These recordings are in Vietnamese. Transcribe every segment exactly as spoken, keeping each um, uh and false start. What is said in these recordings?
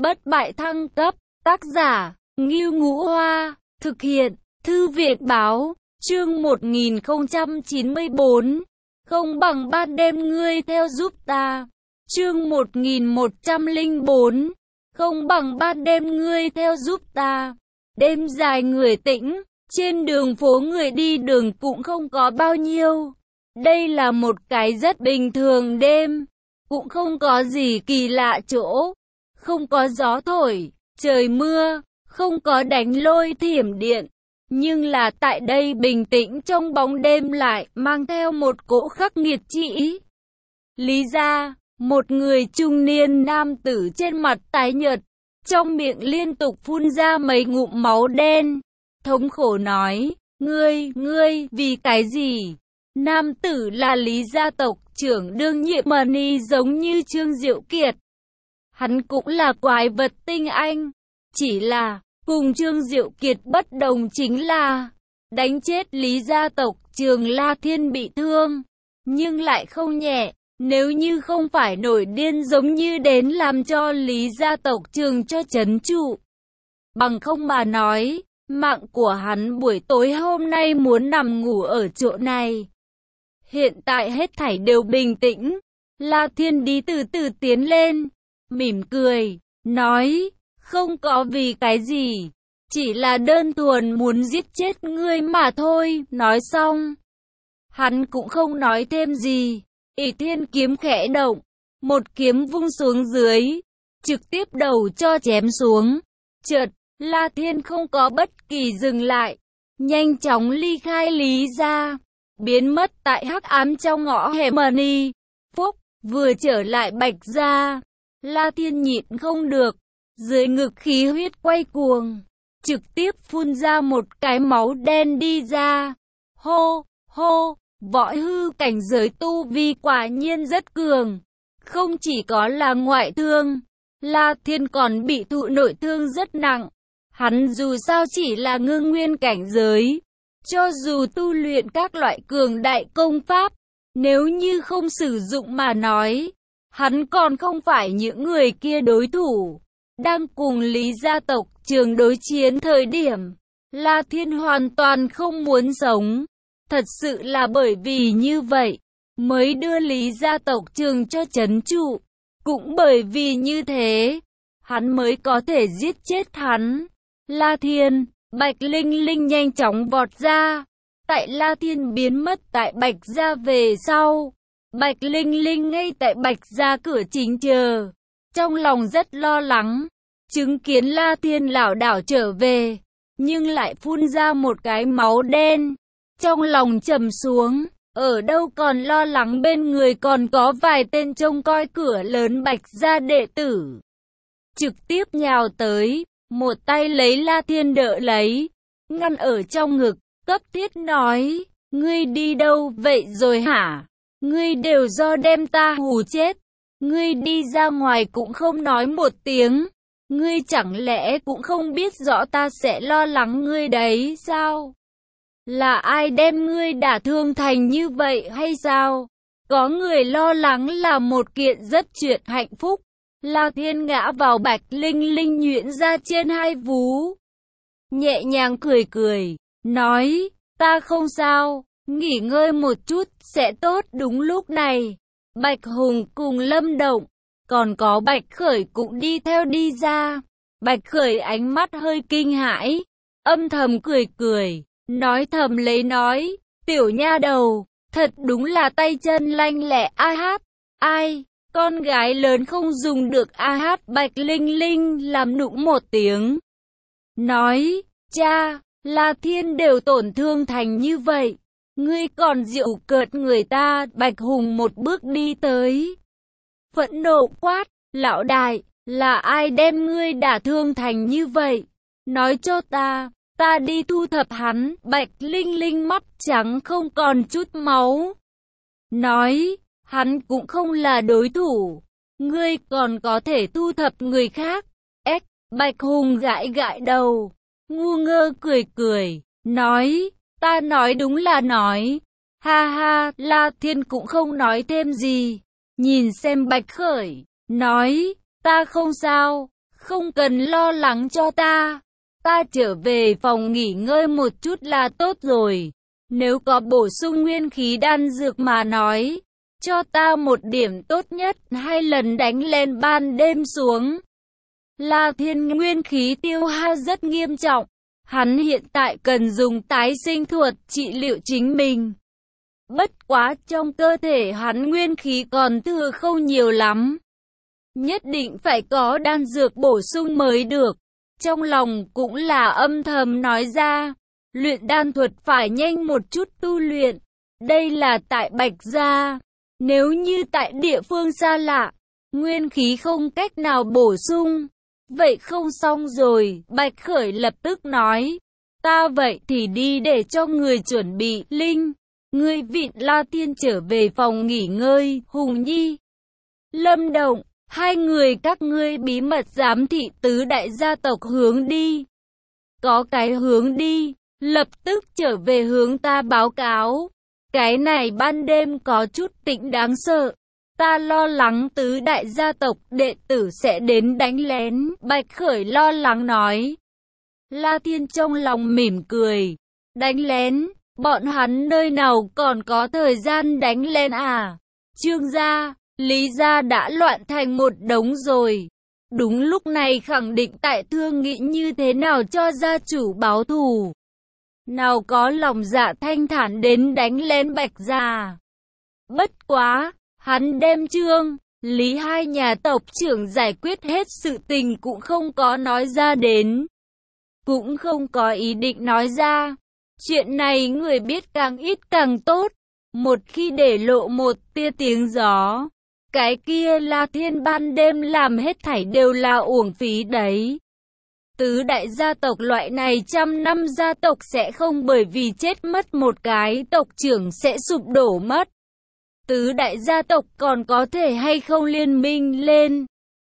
bất bại thăng cấp, tác giả, Ngưu Ngũ Hoa, thực hiện, Thư viện Báo, chương một nghìn không trăm chín mươi tư, không bằng ban đêm ngươi theo giúp ta, chương một nghìn một trăm lẻ bốn, không bằng ban đêm ngươi theo giúp ta, đêm dài người tĩnh, trên đường phố người đi đường cũng không có bao nhiêu, đây là một cái rất bình thường đêm, cũng không có gì kỳ lạ chỗ, không có gió thổi, trời mưa, không có đánh lôi thiểm điện, nhưng là tại đây bình tĩnh trong bóng đêm lại mang theo một cỗ khắc nghiệt chỉ. Lý ra, một người trung niên nam tử trên mặt tái nhợt, trong miệng liên tục phun ra mấy ngụm máu đen, thống khổ nói, ngươi, ngươi, vì cái gì? Nam tử là Lý gia tộc trưởng đương nhiệm Mani giống như Trương Diệu Kiệt. Hắn cũng là quái vật tinh anh, chỉ là cùng Trương Diệu Kiệt bất đồng chính là đánh chết Lý gia tộc trưởng La Thiên bị thương, nhưng lại không nhẹ, nếu như không phải nổi điên giống như đến làm cho Lý gia tộc trưởng cho trấn trụ. Bằng không mà nói, mạng của hắn buổi tối hôm nay muốn nằm ngủ ở chỗ này. Hiện tại hết thảy đều bình tĩnh, La Thiên đi từ từ tiến lên, mỉm cười, nói, không có vì cái gì, chỉ là đơn thuần muốn giết chết ngươi mà thôi. Nói xong, hắn cũng không nói thêm gì, ỷ thiên kiếm khẽ động, một kiếm vung xuống dưới, trực tiếp đầu cho chém xuống. Chợt, La Thiên không có bất kỳ dừng lại, nhanh chóng ly khai Lý gia, biến mất tại hắc ám trong ngõ hẻm Mani. Phúc, vừa trở lại Bạch gia, La Thiên nhịn không được, dưới ngực khí huyết quay cuồng, trực tiếp phun ra một cái máu đen đi ra. Hô, hô, võ hư cảnh giới tu vi quả nhiên rất cường, không chỉ có là ngoại thương, La Thiên còn bị thụ nội thương rất nặng. Hắn dù sao chỉ là ngưng nguyên cảnh giới, cho dù tu luyện các loại cường đại công pháp, nếu như không sử dụng mà nói, hắn còn không phải những người kia đối thủ. Đang cùng Lý gia tộc trường đối chiến thời điểm, La Thiên hoàn toàn không muốn sống. Thật sự là bởi vì như vậy, mới đưa Lý gia tộc trường cho trấn trụ. Cũng bởi vì như thế, hắn mới có thể giết chết hắn. La Thiên, Bạch Linh Linh nhanh chóng vọt ra. Tại La Thiên biến mất tại Bạch gia về sau, Bạch Linh Linh ngay tại Bạch gia cửa chính chờ, trong lòng rất lo lắng, chứng kiến La Thiên lảo đảo trở về, nhưng lại phun ra một cái máu đen, trong lòng trầm xuống, ở đâu còn lo lắng, bên người còn có vài tên trông coi cửa lớn Bạch gia đệ tử, trực tiếp nhào tới, một tay lấy La Thiên đỡ lấy, ngăn ở trong ngực, cấp thiết nói, ngươi đi đâu vậy rồi hả? Ngươi đều do đem ta hù chết, ngươi đi ra ngoài cũng không nói một tiếng, ngươi chẳng lẽ cũng không biết rõ ta sẽ lo lắng ngươi đấy sao? Là ai đem ngươi đả thương thành như vậy hay sao? Có người lo lắng là một kiện rất chuyện hạnh phúc. La Thiên ngã vào Bạch Linh Linh nhuyễn ra trên hai vú, nhẹ nhàng cười cười, nói, ta không sao, nghỉ ngơi một chút sẽ tốt. Đúng lúc này, Bạch Hùng cùng Lâm Động, còn có Bạch Khởi cũng đi theo đi ra. Bạch Khởi ánh mắt hơi kinh hãi, âm thầm cười cười, nói thầm lấy nói, tiểu nha đầu, thật đúng là tay chân lanh lẹ. A hát, ai? Con gái lớn không dùng được. A hát. Bạch Linh Linh làm nũng một tiếng, nói, cha, La Thiên đều tổn thương thành như vậy, ngươi còn giễu cợt người ta. Bạch Hùng một bước đi tới, phẫn nộ quát, lão đại, là ai đem ngươi đả thương thành như vậy? Nói cho ta, ta đi thu thập hắn. Bạch Linh Linh mắt trắng không còn chút máu, nói, hắn cũng không là đối thủ, ngươi còn có thể thu thập người khác. Ếch, Bạch Hùng gãi gãi đầu, ngu ngơ cười cười, nói, ta nói đúng là nói, ha ha. La Thiên cũng không nói thêm gì, nhìn xem Bạch Khởi, nói, ta không sao, không cần lo lắng cho ta. Ta trở về phòng nghỉ ngơi một chút là tốt rồi. Nếu có bổ sung nguyên khí đan dược mà nói, cho ta một điểm tốt nhất, hai lần đánh lên ban đêm xuống. La Thiên nguyên khí tiêu hao rất nghiêm trọng. Hắn hiện tại cần dùng tái sinh thuật trị liệu chính mình. Bất quá trong cơ thể hắn nguyên khí còn thừa không nhiều lắm. Nhất định phải có đan dược bổ sung mới được. Trong lòng cũng là âm thầm nói ra. Luyện đan thuật phải nhanh một chút tu luyện. Đây là tại Bạch Gia. Nếu như tại địa phương xa lạ, nguyên khí không cách nào bổ sung. Vậy không xong rồi, Bạch Khởi lập tức nói. Ta vậy thì đi để cho người chuẩn bị. Linh, ngươi vịn La Thiên trở về phòng nghỉ ngơi. Hùng Nhi, Lâm Động, hai người các ngươi bí mật giám thị tứ đại gia tộc hướng đi. Có cái hướng đi, lập tức trở về hướng ta báo cáo. Cái này ban đêm có chút tĩnh đáng sợ. Ta lo lắng tứ đại gia tộc đệ tử sẽ đến đánh lén. Bạch Khởi lo lắng nói. La Thiên trong lòng mỉm cười. Đánh lén, bọn hắn nơi nào còn có thời gian đánh lén à? Trương gia, Lý gia đã loạn thành một đống rồi. Đúng lúc này khẳng định tại thương nghĩ như thế nào cho gia chủ báo thù. Nào có lòng dạ thanh thản đến đánh lén Bạch Gia. Bất quá, hắn đem Trương, Lý hai nhà tộc trưởng giải quyết hết sự tình cũng không có nói ra đến. Cũng không có ý định nói ra. Chuyện này người biết càng ít càng tốt. Một khi để lộ một tia tiếng gió, cái kia La Thiên ban đêm làm hết thảy đều là uổng phí đấy. Tứ đại gia tộc loại này trăm năm gia tộc sẽ không bởi vì chết mất một cái tộc trưởng sẽ sụp đổ mất. Tứ đại gia tộc còn có thể hay không liên minh lên.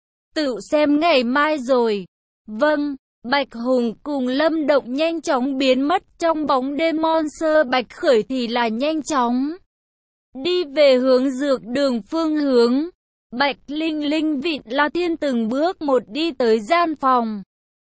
Tự xem ngày mai rồi. Vâng, Bạch Hùng cùng Lâm Động nhanh chóng biến mất trong bóng đêm. Monster Bạch Khởi thì là nhanh chóng đi về hướng dược đường phương hướng. Bạch Linh Linh vịn La Thiên từng bước một đi tới gian phòng.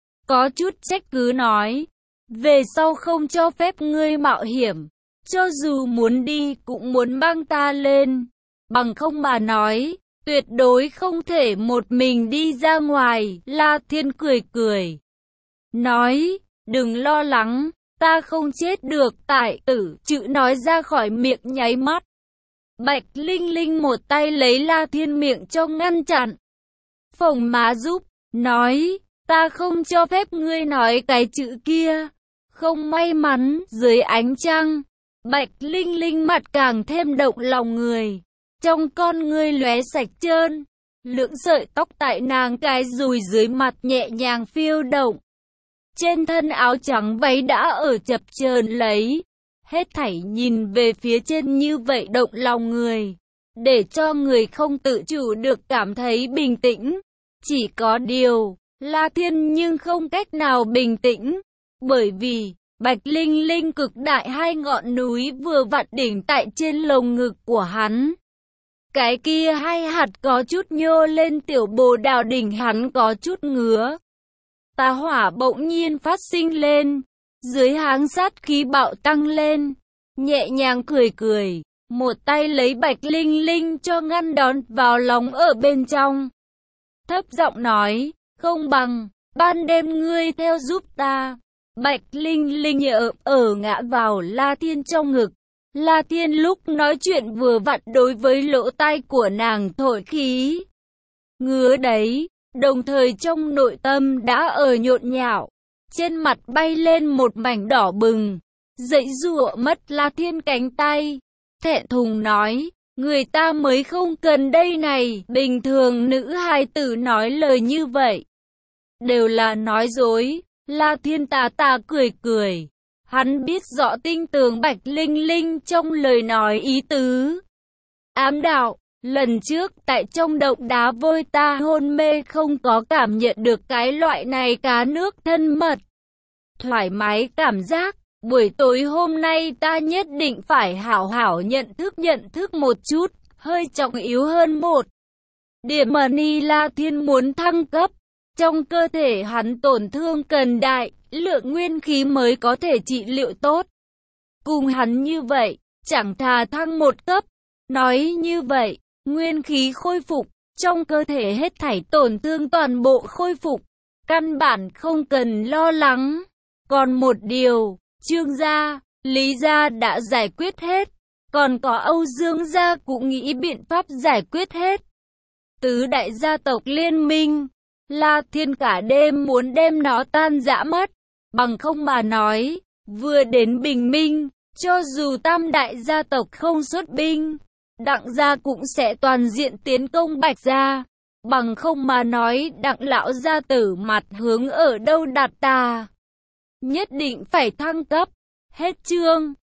Có chút trách cứ nói. Về sau không cho phép ngươi mạo hiểm. Cho dù muốn đi cũng muốn mang ta lên. Bằng không mà nói, tuyệt đối không thể một mình đi ra ngoài. La Thiên cười cười. Nói, đừng lo lắng, ta không chết được. Tại tử chữ nói ra khỏi miệng nháy mắt. Bạch Linh Linh một tay lấy La Thiên miệng cho ngăn chặn. Phồng má giúp, nói, ta không cho phép ngươi nói cái chữ kia. Không may mắn, dưới ánh trăng, Bạch Linh Linh mặt càng thêm động lòng người. Trong con ngươi lóe sạch trơn, lưỡng sợi tóc tại nàng cái dùi dưới mặt nhẹ nhàng phiêu động. Trên thân áo trắng váy đã ở chập chờn lấy. Hết thảy nhìn về phía trên như vậy động lòng người, để cho người không tự chủ được cảm thấy bình tĩnh. Chỉ có điều, La Thiên nhưng không cách nào bình tĩnh, bởi vì Bạch Linh Linh cực đại hai ngọn núi vừa vặn đỉnh tại trên lồng ngực của hắn. Cái kia hai hạt có chút nhô lên tiểu bồ đào đỉnh hắn có chút ngứa. Tà hỏa bỗng nhiên phát sinh lên. Dưới háng sát khí bạo tăng lên, nhẹ nhàng cười cười, một tay lấy Bạch Linh Linh cho ngăn đón vào lòng ở bên trong. Thấp giọng nói, không bằng, ban đêm ngươi theo giúp ta. Bạch Linh Linh ở, ở ngã vào La Thiên trong ngực. La Thiên lúc nói chuyện vừa vặn đối với lỗ tai của nàng thổi khí. Ngứa đấy, đồng thời trong nội tâm đã ở nhộn nhạo. Trên mặt bay lên một mảnh đỏ bừng, dãy giụa mất La Thiên cánh tay. Thẹn thùng nói, người ta mới không cần đây này. Bình thường nữ hài tử nói lời như vậy đều là nói dối. La Thiên tà tà cười cười. Hắn biết rõ tinh tường Bạch Linh Linh trong lời nói ý tứ. Ám đạo, lần trước tại trong động đá vôi ta hôn mê không có cảm nhận được cái loại này cá nước thân mật. Thoải mái cảm giác, buổi tối hôm nay ta nhất định phải hảo hảo nhận thức nhận thức một chút, hơi trọng yếu hơn một điểm. Mani La Thiên muốn thăng cấp, Trong cơ thể hắn tổn thương cần đại lượng nguyên khí mới có thể trị liệu tốt. Cùng hắn như vậy, chẳng thà thăng một cấp. Nói như vậy, nguyên khí khôi phục, trong cơ thể hết thảy tổn thương toàn bộ khôi phục. Căn bản không cần lo lắng. Còn một điều, Trương gia, Lý gia đã giải quyết hết. Còn có Âu Dương gia cũng nghĩ biện pháp giải quyết hết. Tứ đại gia tộc liên minh, La Thiên cả đêm muốn đem nó tan rã mất. Bằng không mà nói, vừa đến bình minh, cho dù tam đại gia tộc không xuất binh, Đặng gia cũng sẽ toàn diện tiến công Bạch gia. Bằng không mà nói, Đặng lão gia tử mặt hướng ở đâu đặt tà. Nhất định phải thăng cấp. Hết chương.